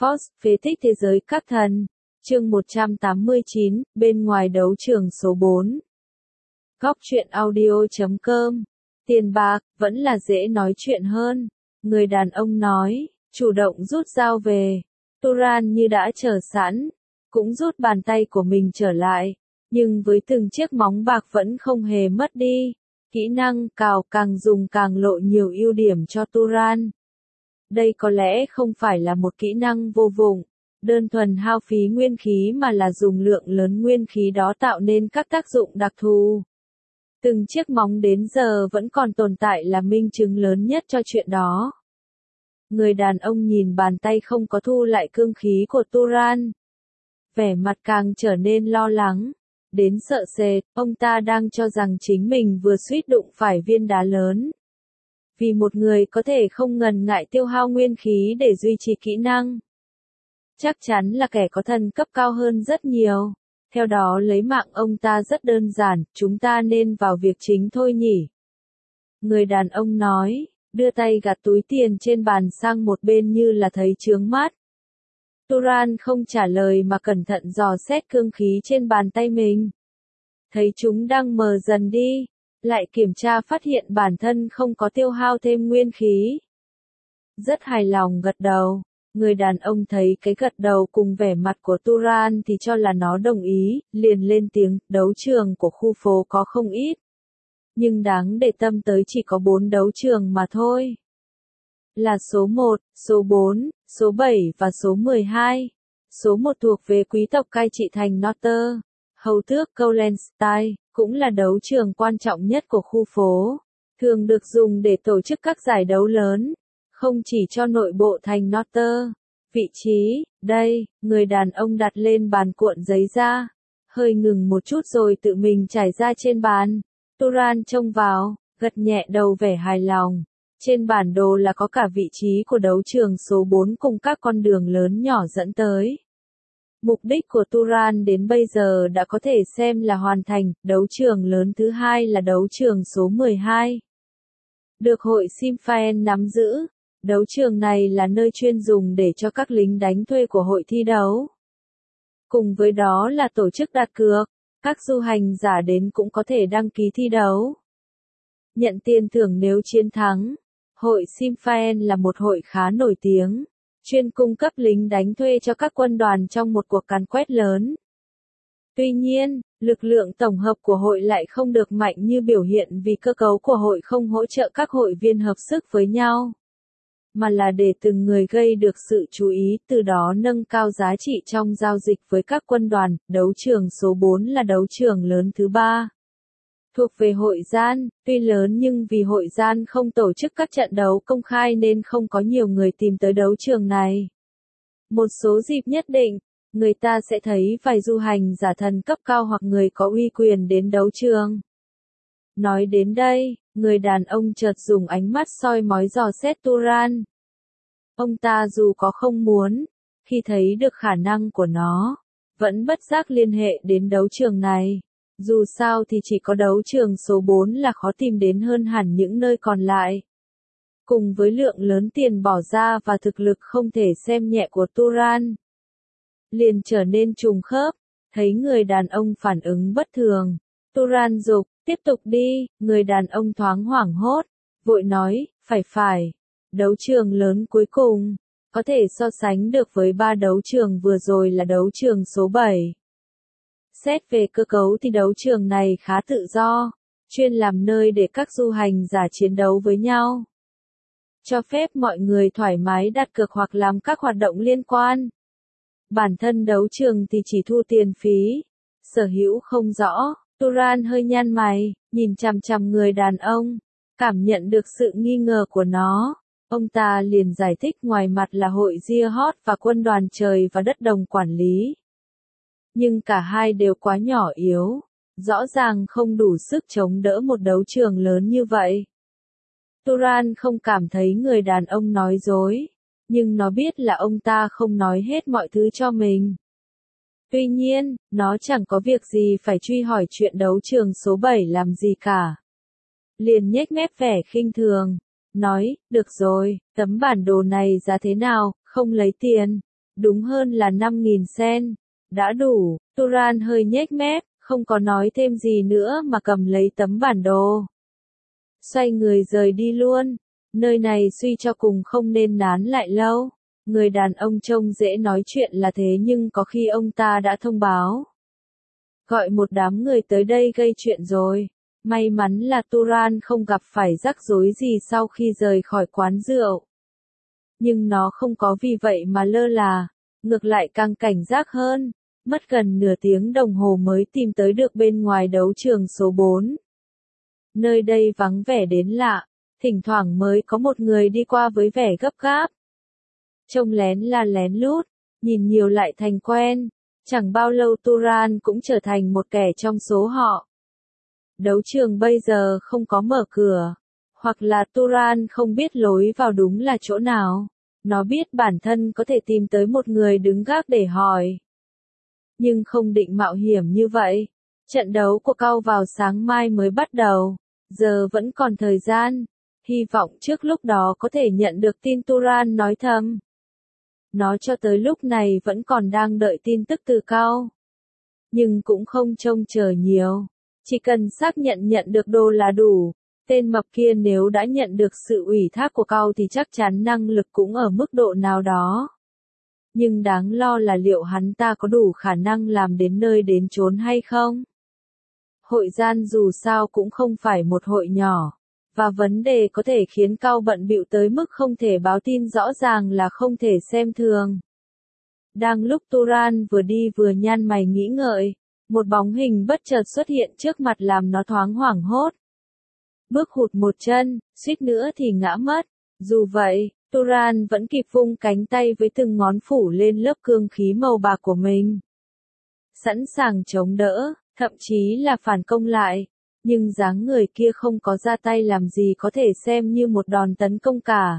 Force, phế tích thế giới các thần. Chương 189, bên ngoài đấu trường số 4. Góc truyện audio.com. Tiền bạc, vẫn là dễ nói chuyện hơn. Người đàn ông nói, chủ động rút dao về. Turan như đã chờ sẵn, cũng rút bàn tay của mình trở lại. Nhưng với từng chiếc móng bạc vẫn không hề mất đi. Kỹ năng cào càng dùng càng lộ nhiều ưu điểm cho Turan. Đây có lẽ không phải là một kỹ năng vô dụng, đơn thuần hao phí nguyên khí mà là dùng lượng lớn nguyên khí đó tạo nên các tác dụng đặc thù. Từng chiếc móng đến giờ vẫn còn tồn tại là minh chứng lớn nhất cho chuyện đó. Người đàn ông nhìn bàn tay không có thu lại cương khí của Turan. Vẻ mặt càng trở nên lo lắng, đến sợ sệt, ông ta đang cho rằng chính mình vừa suýt đụng phải viên đá lớn. Vì một người có thể không ngần ngại tiêu hao nguyên khí để duy trì kỹ năng. Chắc chắn là kẻ có thần cấp cao hơn rất nhiều. Theo đó lấy mạng ông ta rất đơn giản, chúng ta nên vào việc chính thôi nhỉ. Người đàn ông nói, đưa tay gạt túi tiền trên bàn sang một bên như là thấy chướng mắt. Turan không trả lời mà cẩn thận dò xét cương khí trên bàn tay mình. Thấy chúng đang mờ dần đi, lại kiểm tra phát hiện bản thân không có tiêu hao thêm nguyên khí. Rất hài lòng gật đầu. Người đàn ông thấy cái gật đầu cùng vẻ mặt của Turan thì cho là nó đồng ý, liền lên tiếng, đấu trường của khu phố có không ít. Nhưng đáng để tâm tới chỉ có 4 đấu trường mà thôi. Là số 1, số 4, số 7 và số 12. Số 1 thuộc về quý tộc cai trị thành Notter, hầu tước Colenstein, cũng là đấu trường quan trọng nhất của khu phố. Thường được dùng để tổ chức các giải đấu lớn. Không chỉ cho nội bộ thành Notter. Vị trí, đây, người đàn ông đặt lên bàn cuộn giấy ra. Hơi ngừng một chút rồi tự mình trải ra trên bàn. Turan trông vào, gật nhẹ đầu vẻ hài lòng. Trên bản đồ là có cả vị trí của đấu trường số 4 cùng các con đường lớn nhỏ dẫn tới. Mục đích của Turan đến bây giờ đã có thể xem là hoàn thành, đấu trường lớn thứ hai là đấu trường số 12. Được hội Simphaen nắm giữ. Đấu trường này là nơi chuyên dùng để cho các lính đánh thuê của hội thi đấu. Cùng với đó là tổ chức đặt cược, các du hành giả đến cũng có thể đăng ký thi đấu. Nhận tiền thưởng nếu chiến thắng. Hội Simphaen là một hội khá nổi tiếng, chuyên cung cấp lính đánh thuê cho các quân đoàn trong một cuộc càn quét lớn. Tuy nhiên, lực lượng tổng hợp của hội lại không được mạnh như biểu hiện vì cơ cấu của hội không hỗ trợ các hội viên hợp sức với nhau. Mà là để từng người gây được sự chú ý, từ đó nâng cao giá trị trong giao dịch với các quân đoàn. Đấu trường số 4 là đấu trường lớn thứ 3. Thuộc về hội gian, tuy lớn nhưng vì hội gian không tổ chức các trận đấu công khai nên không có nhiều người tìm tới đấu trường này. Một số dịp nhất định, người ta sẽ thấy vài du hành giả thần cấp cao hoặc người có uy quyền đến đấu trường. Nói đến đây, người đàn ông chợt dùng ánh mắt soi mói dò xét Turan. Ông ta dù có không muốn, khi thấy được khả năng của nó, vẫn bất giác liên hệ đến đấu trường này. Dù sao thì chỉ có đấu trường số 4 là khó tìm đến hơn hẳn những nơi còn lại. Cùng với lượng lớn tiền bỏ ra và thực lực không thể xem nhẹ của Turan, liền trở nên trùng khớp. Thấy người đàn ông phản ứng bất thường, Turan giục, tiếp tục đi. Người đàn ông thoáng hoảng hốt, vội nói, phải, đấu trường lớn cuối cùng, có thể so sánh được với 3 đấu trường vừa rồi là đấu trường số 7. Xét về cơ cấu thì đấu trường này khá tự do, chuyên làm nơi để các du hành giả chiến đấu với nhau. Cho phép mọi người thoải mái đặt cược hoặc làm các hoạt động liên quan. Bản thân đấu trường thì chỉ thu tiền phí. Sở hữu không rõ, Turan hơi nhăn mày, nhìn chằm chằm người đàn ông, cảm nhận được sự nghi ngờ của nó. Ông ta liền giải thích ngoài mặt là hội Jihad và quân đoàn trời và đất đồng quản lý. Nhưng cả hai đều quá nhỏ yếu, rõ ràng không đủ sức chống đỡ một đấu trường lớn như vậy. Turan không cảm thấy người đàn ông nói dối, nhưng nó biết là ông ta không nói hết mọi thứ cho mình. Tuy nhiên, nó chẳng có việc gì phải truy hỏi chuyện đấu trường số 7 làm gì cả. Liền nhếch mép vẻ khinh thường, nói, được rồi, tấm bản đồ này giá thế nào, không lấy tiền. Đúng hơn là 5.000 sen. Đã đủ, Turan hơi nhếch mép, không có nói thêm gì nữa mà cầm lấy tấm bản đồ. Xoay người rời đi luôn. Nơi này suy cho cùng không nên nán lại lâu. Người đàn ông trông dễ nói chuyện là thế nhưng có khi ông ta đã thông báo. Gọi một đám người tới đây gây chuyện rồi. May mắn là Turan không gặp phải rắc rối gì sau khi rời khỏi quán rượu. Nhưng nó không có vì vậy mà lơ là, ngược lại càng cảnh giác hơn. Mất gần nửa tiếng đồng hồ mới tìm tới được bên ngoài đấu trường số 4. Nơi đây vắng vẻ đến lạ, thỉnh thoảng mới có một người đi qua với vẻ gấp gáp. Trông lén là lén lút, nhìn nhiều lại thành quen, chẳng bao lâu Turan cũng trở thành một kẻ trong số họ. Đấu trường bây giờ không có mở cửa, hoặc là Turan không biết lối vào đúng là chỗ nào. Nó biết bản thân có thể tìm tới một người đứng gác để hỏi. Nhưng không định mạo hiểm như vậy. Trận đấu của Cao vào sáng mai mới bắt đầu, giờ vẫn còn thời gian. Hy vọng trước lúc đó có thể nhận được tin, Turan nói thầm. Nó cho tới lúc này vẫn còn đang đợi tin tức từ Cao. Nhưng cũng không trông chờ nhiều. Chỉ cần xác nhận được đồ là đủ. Tên mập kia nếu đã nhận được sự ủy thác của Cao thì chắc chắn năng lực cũng ở mức độ nào đó. Nhưng đáng lo là liệu hắn ta có đủ khả năng làm đến nơi đến chốn hay không? Hội gian dù sao cũng không phải một hội nhỏ. Và vấn đề có thể khiến Cao bận bịu tới mức không thể báo tin rõ ràng là không thể xem thường. Đang lúc Turan vừa đi vừa nhăn mày nghĩ ngợi, một bóng hình bất chợt xuất hiện trước mặt làm nó thoáng hoảng hốt. Bước hụt một chân, suýt nữa thì ngã mất. Dù vậy, Turan vẫn kịp vung cánh tay với từng ngón phủ lên lớp cương khí màu bạc của mình. Sẵn sàng chống đỡ, thậm chí là phản công lại. Nhưng dáng người kia không có ra tay làm gì có thể xem như một đòn tấn công cả.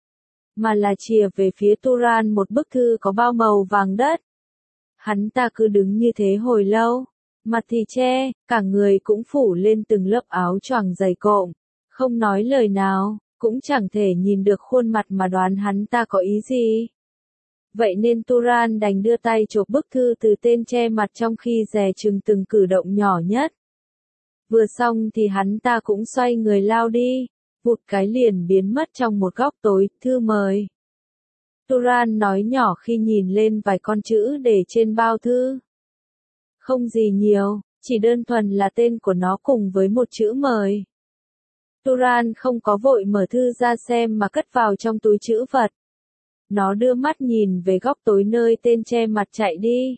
Mà là chìa về phía Turan một bức thư có bao màu vàng đất. Hắn ta cứ đứng như thế hồi lâu. Mặt thì che, cả người cũng phủ lên từng lớp áo choàng dày cộm. Không nói lời nào, cũng chẳng thể nhìn được khuôn mặt mà đoán hắn ta có ý gì. Vậy nên Turan đành đưa tay chộp bức thư từ tên che mặt trong khi dè chừng từng cử động nhỏ nhất. Vừa xong thì hắn ta cũng xoay người lao đi, vụt cái liền biến mất trong một góc tối, thư mời. Turan nói nhỏ khi nhìn lên vài con chữ để trên bao thư. Không gì nhiều, chỉ đơn thuần là tên của nó cùng với một chữ mời. Turan không có vội mở thư ra xem mà cất vào trong túi trữ vật. Nó đưa mắt nhìn về góc tối nơi tên che mặt chạy đi.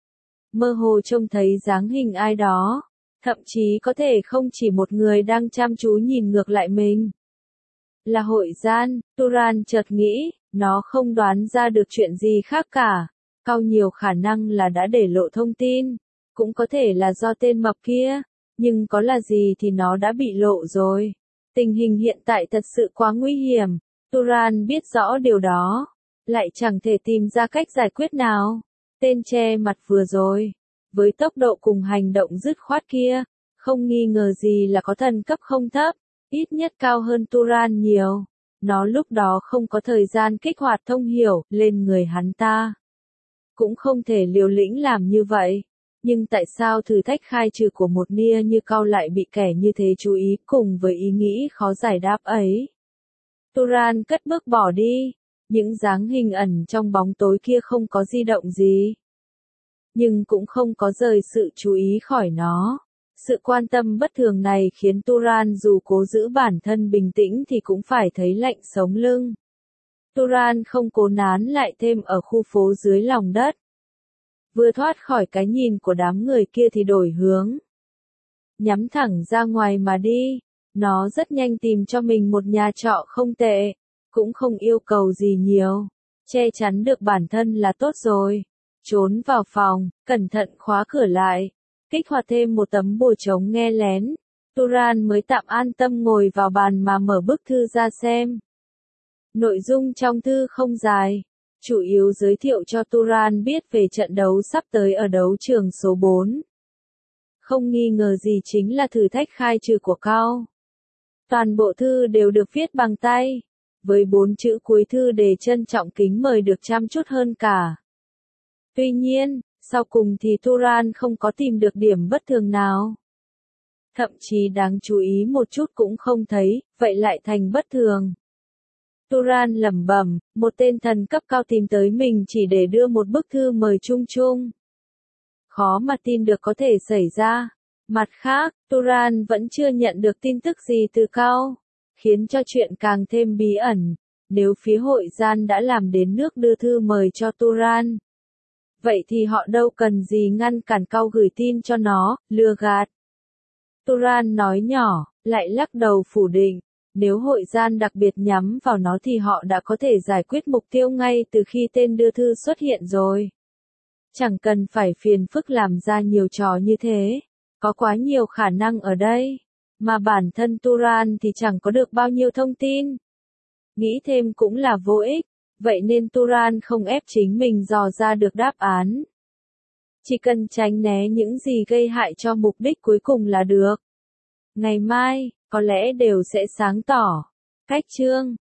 Mơ hồ trông thấy dáng hình ai đó. Thậm chí có thể không chỉ một người đang chăm chú nhìn ngược lại mình. Là hội gian, Turan chợt nghĩ, nó không đoán ra được chuyện gì khác cả. Cao nhiều khả năng là đã để lộ thông tin. Cũng có thể là do tên mập kia. Nhưng có là gì thì nó đã bị lộ rồi. Tình hình hiện tại thật sự quá nguy hiểm. Turan biết rõ điều đó. Lại chẳng thể tìm ra cách giải quyết nào. Tên che mặt vừa rồi. Với tốc độ cùng hành động dứt khoát kia, không nghi ngờ gì là có thần cấp không thấp, ít nhất cao hơn Turan nhiều. Nó lúc đó không có thời gian kích hoạt thông hiểu lên người hắn ta. Cũng không thể liều lĩnh làm như vậy. Nhưng tại sao thử thách khai trừ của một nia như Cao lại bị kẻ như thế chú ý cùng với ý nghĩ khó giải đáp ấy? Turan cất bước bỏ đi. Những dáng hình ẩn trong bóng tối kia không có di động gì. Nhưng cũng không có rời sự chú ý khỏi nó. Sự quan tâm bất thường này khiến Turan dù cố giữ bản thân bình tĩnh thì cũng phải thấy lạnh sống lưng. Turan không cố nán lại thêm ở khu phố dưới lòng đất. Vừa thoát khỏi cái nhìn của đám người kia thì đổi hướng. Nhắm thẳng ra ngoài mà đi. Nó rất nhanh tìm cho mình một nhà trọ không tệ. Cũng không yêu cầu gì nhiều. Che chắn được bản thân là tốt rồi. Trốn vào phòng, cẩn thận khóa cửa lại. Kích hoạt thêm một tấm bùa chống nghe lén. Turan mới tạm an tâm ngồi vào bàn mà mở bức thư ra xem. Nội dung trong thư không dài. Chủ yếu giới thiệu cho Turan biết về trận đấu sắp tới ở đấu trường số 4. Không nghi ngờ gì chính là thử thách khai trừ của Cao. Toàn bộ thư đều được viết bằng tay. với 4 chữ cuối thư đề trân trọng kính mời được chăm chút hơn cả. Tuy nhiên, sau cùng thì Turan không có tìm được điểm bất thường nào. Thậm chí đáng chú ý một chút cũng không thấy, vậy lại thành bất thường. Turan lẩm bẩm, một tên thần cấp cao tìm tới mình chỉ để đưa một bức thư mời chung chung. Khó mà tin được có thể xảy ra. Mặt khác, Turan vẫn chưa nhận được tin tức gì từ Cao, khiến cho chuyện càng thêm bí ẩn. Nếu phía hội gian đã làm đến nước đưa thư mời cho Turan, vậy thì họ đâu cần gì ngăn cản Cao gửi tin cho nó, lừa gạt. Turan nói nhỏ, lại lắc đầu phủ định. Nếu hội gian đặc biệt nhắm vào nó thì họ đã có thể giải quyết mục tiêu ngay từ khi tên đưa thư xuất hiện rồi. Chẳng cần phải phiền phức làm ra nhiều trò như thế. Có quá nhiều khả năng ở đây. Mà bản thân Turan thì chẳng có được bao nhiêu thông tin. Nghĩ thêm cũng là vô ích. Vậy nên Turan không ép chính mình dò ra được đáp án. Chỉ cần tránh né những gì gây hại cho mục đích cuối cùng là được. Ngày mai, có lẽ đều sẽ sáng tỏ. Cách chương